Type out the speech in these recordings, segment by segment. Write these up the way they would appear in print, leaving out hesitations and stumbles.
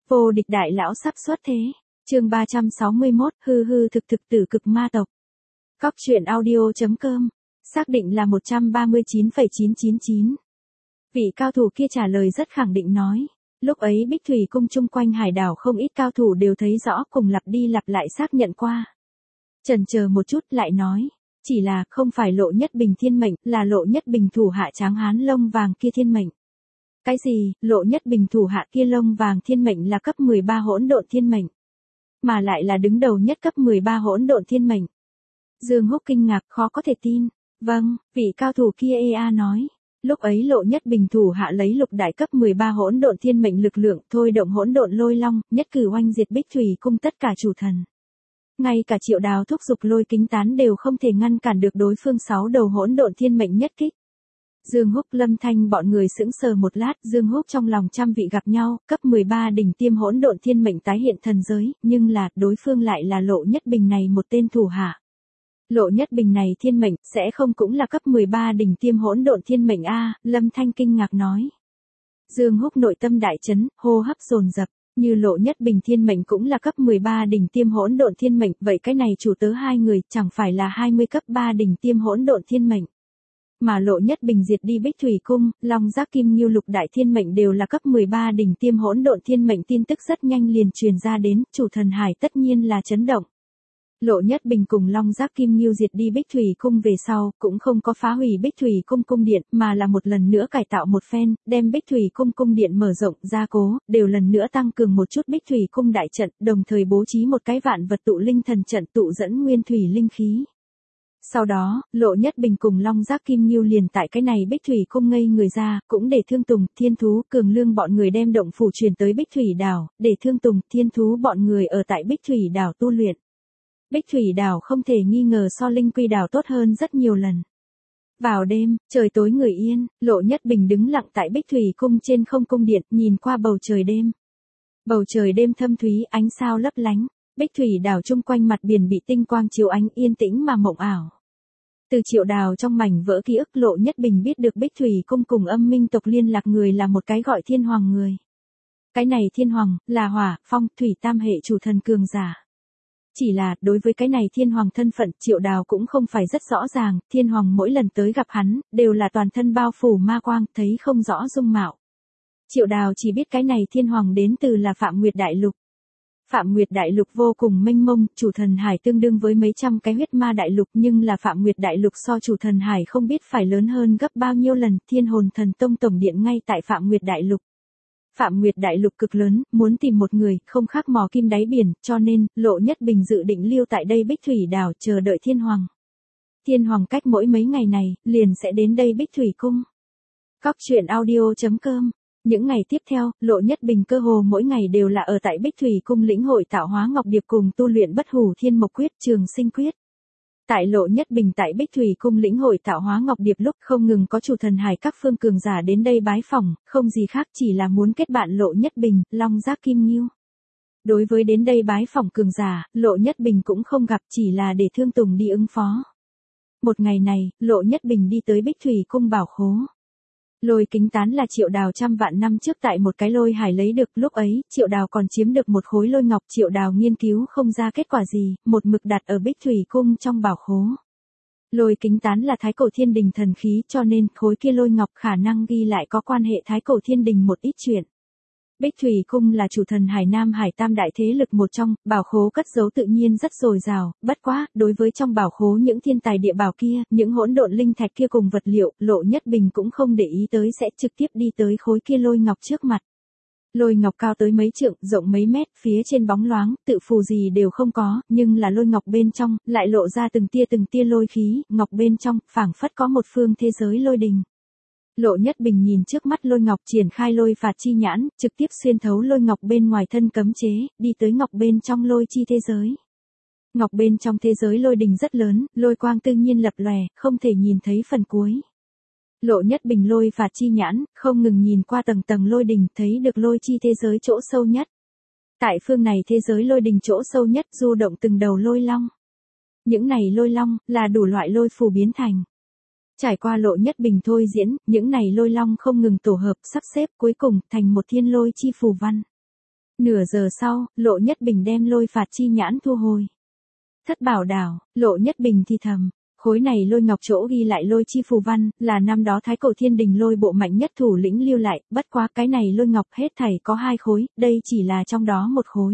Vô địch đại lão sắp xuất thế. Chương 361, hư hư thực thực tử cực ma tộc. Cóc truyện audio.com. Xác định là 139,999. Vị cao thủ kia trả lời rất khẳng định nói. Lúc ấy Bích Thủy cung chung quanh hải đảo không ít cao thủ đều thấy rõ, cùng lặp đi lặp lại xác nhận qua. Chần chờ một chút lại nói. Chỉ là không phải Lộ Nhất Bình thiên mệnh, là Lộ Nhất Bình thủ hạ tráng hán lông vàng kia thiên mệnh. Cái gì? Lộ Nhất Bình thủ hạ kia lông vàng thiên mệnh là cấp 13 hỗn độn thiên mệnh. Mà lại là đứng đầu nhất cấp 13 hỗn độn thiên mệnh. Dương Húc kinh ngạc khó có thể tin. Vâng, vị cao thủ kia EA nói. Lúc ấy Lộ Nhất Bình thủ hạ lấy lục đại cấp 13 hỗn độn thiên mệnh lực lượng, thôi động hỗn độn lôi long, nhất cử oanh diệt Bích Thủy cung tất cả chủ thần. Ngay cả Triệu Đào thúc giục lôi kính tán đều không thể ngăn cản được đối phương 6 đầu hỗn độn thiên mệnh nhất kích. Dương Húc Lâm Thanh bọn người sững sờ một lát, Dương Húc trong lòng trăm vị gặp nhau, cấp 13 đỉnh tiêm hỗn độn thiên mệnh tái hiện thần giới, nhưng là, đối phương lại là Lộ Nhất Bình này một tên thủ hạ. Lộ Nhất Bình này thiên mệnh, sẽ không cũng là cấp 13 đỉnh tiêm hỗn độn thiên mệnh a? Lâm Thanh kinh ngạc nói. Dương Húc nội tâm đại chấn, hô hấp dồn dập, như Lộ Nhất Bình thiên mệnh cũng là cấp 13 đỉnh tiêm hỗn độn thiên mệnh, vậy cái này chủ tớ hai người, chẳng phải là 20 cấp 3 đỉnh tiêm hỗn độn thiên mệnh. Mà Lộ Nhất Bình diệt đi Bích Thủy cung, Long Giác Kim Ngưu lục đại thiên mệnh đều là cấp 13 đỉnh tiêm hỗn độn thiên mệnh, tin tức rất nhanh liền truyền ra đến, chủ thần hải tất nhiên là chấn động. Lộ Nhất Bình cùng Long Giác Kim Ngưu diệt đi Bích Thủy cung về sau, cũng không có phá hủy Bích Thủy cung cung điện, mà là một lần nữa cải tạo một phen, đem Bích Thủy cung cung điện mở rộng, gia cố, đều lần nữa tăng cường một chút Bích Thủy cung đại trận, đồng thời bố trí một cái vạn vật tụ linh thần trận tụ dẫn nguyên thủy linh khí. Sau đó, Lộ Nhất Bình cùng Long Giác Kim Ngưu liền tại cái này Bích Thủy cung ngây người ra, cũng để Thương Tùng, Thiên Thú, Cường Lương bọn người đem động phủ truyền tới Bích Thủy đảo, để Thương Tùng, Thiên Thú bọn người ở tại Bích Thủy đảo tu luyện. Bích Thủy đảo không thể nghi ngờ so Linh Quy đảo tốt hơn rất nhiều lần. Vào đêm, trời tối người yên, Lộ Nhất Bình đứng lặng tại Bích Thủy cung trên không cung điện, nhìn qua bầu trời đêm. Bầu trời đêm thâm thúy, ánh sao lấp lánh. Bích Thủy đảo chung quanh mặt biển bị tinh quang chiếu ánh, yên tĩnh mà mộng ảo. Từ Triệu Đào trong mảnh vỡ ký ức, Lộ Nhất Bình biết được Bích Thủy cung cùng Âm Minh tộc liên lạc người là một cái gọi Thiên Hoàng người. Cái này Thiên Hoàng, là hỏa, phong, thủy tam hệ chủ thần cường giả. Chỉ là, đối với cái này Thiên Hoàng thân phận, Triệu Đào cũng không phải rất rõ ràng, Thiên Hoàng mỗi lần tới gặp hắn, đều là toàn thân bao phủ ma quang, thấy không rõ dung mạo. Triệu Đào chỉ biết cái này Thiên Hoàng đến từ là Phạm Nguyệt Đại Lục. Phạm Nguyệt Đại Lục vô cùng mênh mông, chủ thần hải tương đương với mấy trăm cái huyết ma đại lục, nhưng là Phạm Nguyệt Đại Lục so chủ thần hải không biết phải lớn hơn gấp bao nhiêu lần. Thiên Hồn Thần Tông tổng điện ngay tại Phạm Nguyệt Đại Lục. Phạm Nguyệt Đại Lục cực lớn, muốn tìm một người, không khác mò kim đáy biển, cho nên, Lộ Nhất Bình dự định lưu tại đây Bích Thủy đảo, chờ đợi Thiên Hoàng. Thiên Hoàng cách mỗi mấy ngày này, liền sẽ đến đây Bích Thủy cung. Cóc truyện audio.com. Những ngày tiếp theo, Lộ Nhất Bình cơ hồ mỗi ngày đều là ở tại Bích Thủy cung lĩnh hội tạo hóa ngọc điệp cùng tu luyện bất hủ thiên mộc quyết, trường sinh quyết. Tại Lộ Nhất Bình tại Bích Thủy cung lĩnh hội tạo hóa ngọc điệp lúc không ngừng có chủ thần hải các phương cường giả đến đây bái phỏng, không gì khác chỉ là muốn kết bạn Lộ Nhất Bình, Long Giác Kim Ngưu. Đối với đến đây bái phỏng cường giả, Lộ Nhất Bình cũng không gặp, chỉ là để Thương Tùng đi ứng phó. Một ngày này, Lộ Nhất Bình đi tới Bích Thủy cung bảo khố. Lôi kính tán là Triệu Đào trăm vạn năm trước tại một cái lôi hải lấy được, lúc ấy, Triệu Đào còn chiếm được một khối lôi ngọc, Triệu Đào nghiên cứu không ra kết quả gì, một mực đặt ở Bích Thủy cung trong bảo khố. Lôi kính tán là Thái Cổ Thiên Đình thần khí, cho nên khối kia lôi ngọc khả năng ghi lại có quan hệ Thái Cổ Thiên Đình một ít chuyện. Bích Thủy cung là chủ thần hải Nam Hải tam đại thế lực một trong, bảo khố cất giấu tự nhiên rất dồi dào, bất quá, đối với trong bảo khố những thiên tài địa bảo kia, những hỗn độn linh thạch kia cùng vật liệu, Lộ Nhất Bình cũng không để ý tới, sẽ trực tiếp đi tới khối kia lôi ngọc trước mặt. Lôi ngọc cao tới mấy trượng, rộng mấy mét, phía trên bóng loáng, tự phù gì đều không có, nhưng là lôi ngọc bên trong, lại lộ ra từng tia lôi khí, ngọc bên trong, phảng phất có một phương thế giới lôi đình. Lộ Nhất Bình nhìn trước mắt lôi ngọc, triển khai lôi phạt chi nhãn, trực tiếp xuyên thấu lôi ngọc bên ngoài thân cấm chế, đi tới ngọc bên trong lôi chi thế giới. Ngọc bên trong thế giới lôi đình rất lớn, lôi quang tự nhiên lập lòe, không thể nhìn thấy phần cuối. Lộ Nhất Bình lôi phạt chi nhãn, không ngừng nhìn qua tầng tầng lôi đình, thấy được lôi chi thế giới chỗ sâu nhất. Tại phương này thế giới lôi đình chỗ sâu nhất du động từng đầu lôi long. Những này lôi long, là đủ loại lôi phù biến thành. Trải qua Lộ Nhất Bình thôi diễn, những này lôi long không ngừng tổ hợp, sắp xếp cuối cùng thành một thiên lôi chi phù văn. Nửa giờ sau, Lộ Nhất Bình đem lôi phạt chi nhãn thu hồi. Thất bảo đảo, Lộ Nhất Bình thì thầm. Khối này lôi ngọc chỗ ghi lại lôi chi phù văn, là năm đó Thái Cổ Thiên Đình lôi bộ mạnh nhất thủ lĩnh lưu lại, bất quá cái này lôi ngọc hết thảy có 2 khối, đây chỉ là trong đó một khối.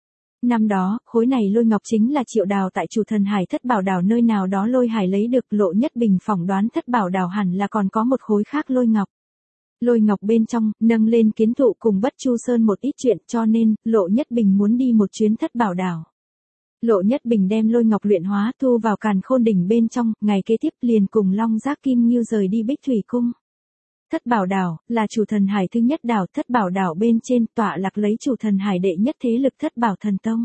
Năm đó, khối này lôi ngọc chính là Triệu Đào tại Chủ Thần Hải Thất Bảo Đảo nơi nào đó lôi hải lấy được. Lộ Nhất Bình phỏng đoán Thất Bảo Đảo hẳn là còn có một khối khác lôi ngọc. Lôi ngọc bên trong, nâng lên kiến thụ cùng Bất Chu Sơn một ít chuyện, cho nên, Lộ Nhất Bình muốn đi một chuyến Thất Bảo Đảo. Lộ Nhất Bình đem lôi ngọc luyện hóa thu vào Càn Khôn đỉnh bên trong, ngày kế tiếp liền cùng Long Giác Kim Ngưu rời đi Bích Thủy Cung. Thất Bảo Đảo, là Chủ Thần Hải thứ nhất đảo. Thất Bảo Đảo bên trên tọa lạc lấy Chủ Thần Hải đệ nhất thế lực Thất Bảo Thần Tông.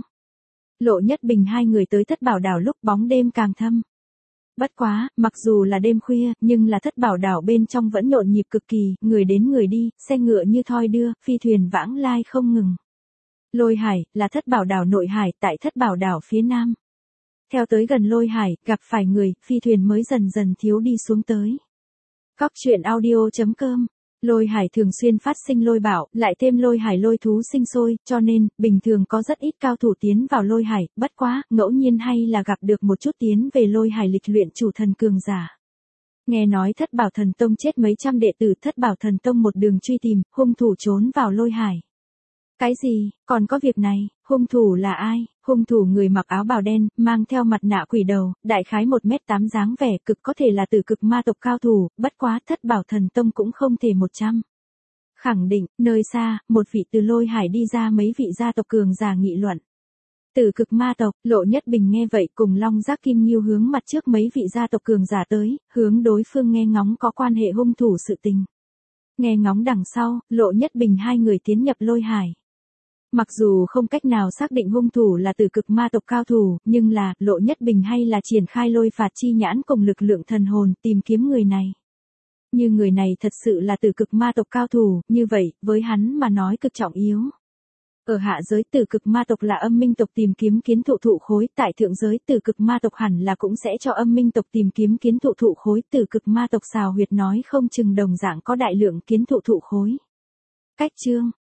Lộ Nhất Bình hai người tới Thất Bảo Đảo lúc bóng đêm càng thâm. Bất quá, mặc dù là đêm khuya, nhưng là Thất Bảo Đảo bên trong vẫn nhộn nhịp cực kỳ, người đến người đi, xe ngựa như thoi đưa, phi thuyền vãng lai không ngừng. Lôi hải, là Thất Bảo Đảo nội hải, tại Thất Bảo Đảo phía nam. Theo tới gần lôi hải, gặp phải người, phi thuyền mới dần dần thiếu đi xuống tới. Cóc truyện audio.com. Lôi hải thường xuyên phát sinh lôi bão, lại thêm lôi hải lôi thú sinh sôi, cho nên, bình thường có rất ít cao thủ tiến vào lôi hải, bất quá, ngẫu nhiên hay là gặp được một chút tiến về lôi hải lịch luyện chủ thần cường giả. Nghe nói Thất Bảo Thần Tông chết mấy trăm đệ tử Thất Bảo Thần Tông một đường truy tìm, hung thủ trốn vào lôi hải. Cái gì, còn có việc này, hung thủ là ai? Hung thủ người mặc áo bào đen, mang theo mặt nạ quỷ đầu, đại khái 1m8 dáng vẻ, cực có thể là từ cực ma tộc cao thủ, bất quá Thất Bảo Thần Tông cũng không thể 100. Khẳng định, nơi xa, một vị từ lôi hải đi ra mấy vị gia tộc cường giả nghị luận. Từ cực ma tộc, Lộ Nhất Bình nghe vậy cùng Long Giác Kim Ngưu hướng mặt trước mấy vị gia tộc cường giả tới, hướng đối phương nghe ngóng có quan hệ hung thủ sự tình. Nghe ngóng đằng sau, Lộ Nhất Bình hai người tiến nhập lôi hải. Mặc dù không cách nào xác định hung thủ là từ cực ma tộc cao thủ, nhưng là, Lộ Nhất Bình hay là triển khai lôi phạt chi nhãn cùng lực lượng thần hồn tìm kiếm người này. Như người này thật sự là từ cực ma tộc cao thủ, như vậy, với hắn mà nói cực trọng yếu. Ở hạ giới từ cực ma tộc là âm minh tộc tìm kiếm kiến thụ thụ khối, tại thượng giới từ cực ma tộc hẳn là cũng sẽ cho âm minh tộc tìm kiếm kiến thụ thụ khối, từ cực ma tộc xào huyệt nói không chừng đồng dạng có đại lượng kiến thụ thụ khối. Cách chương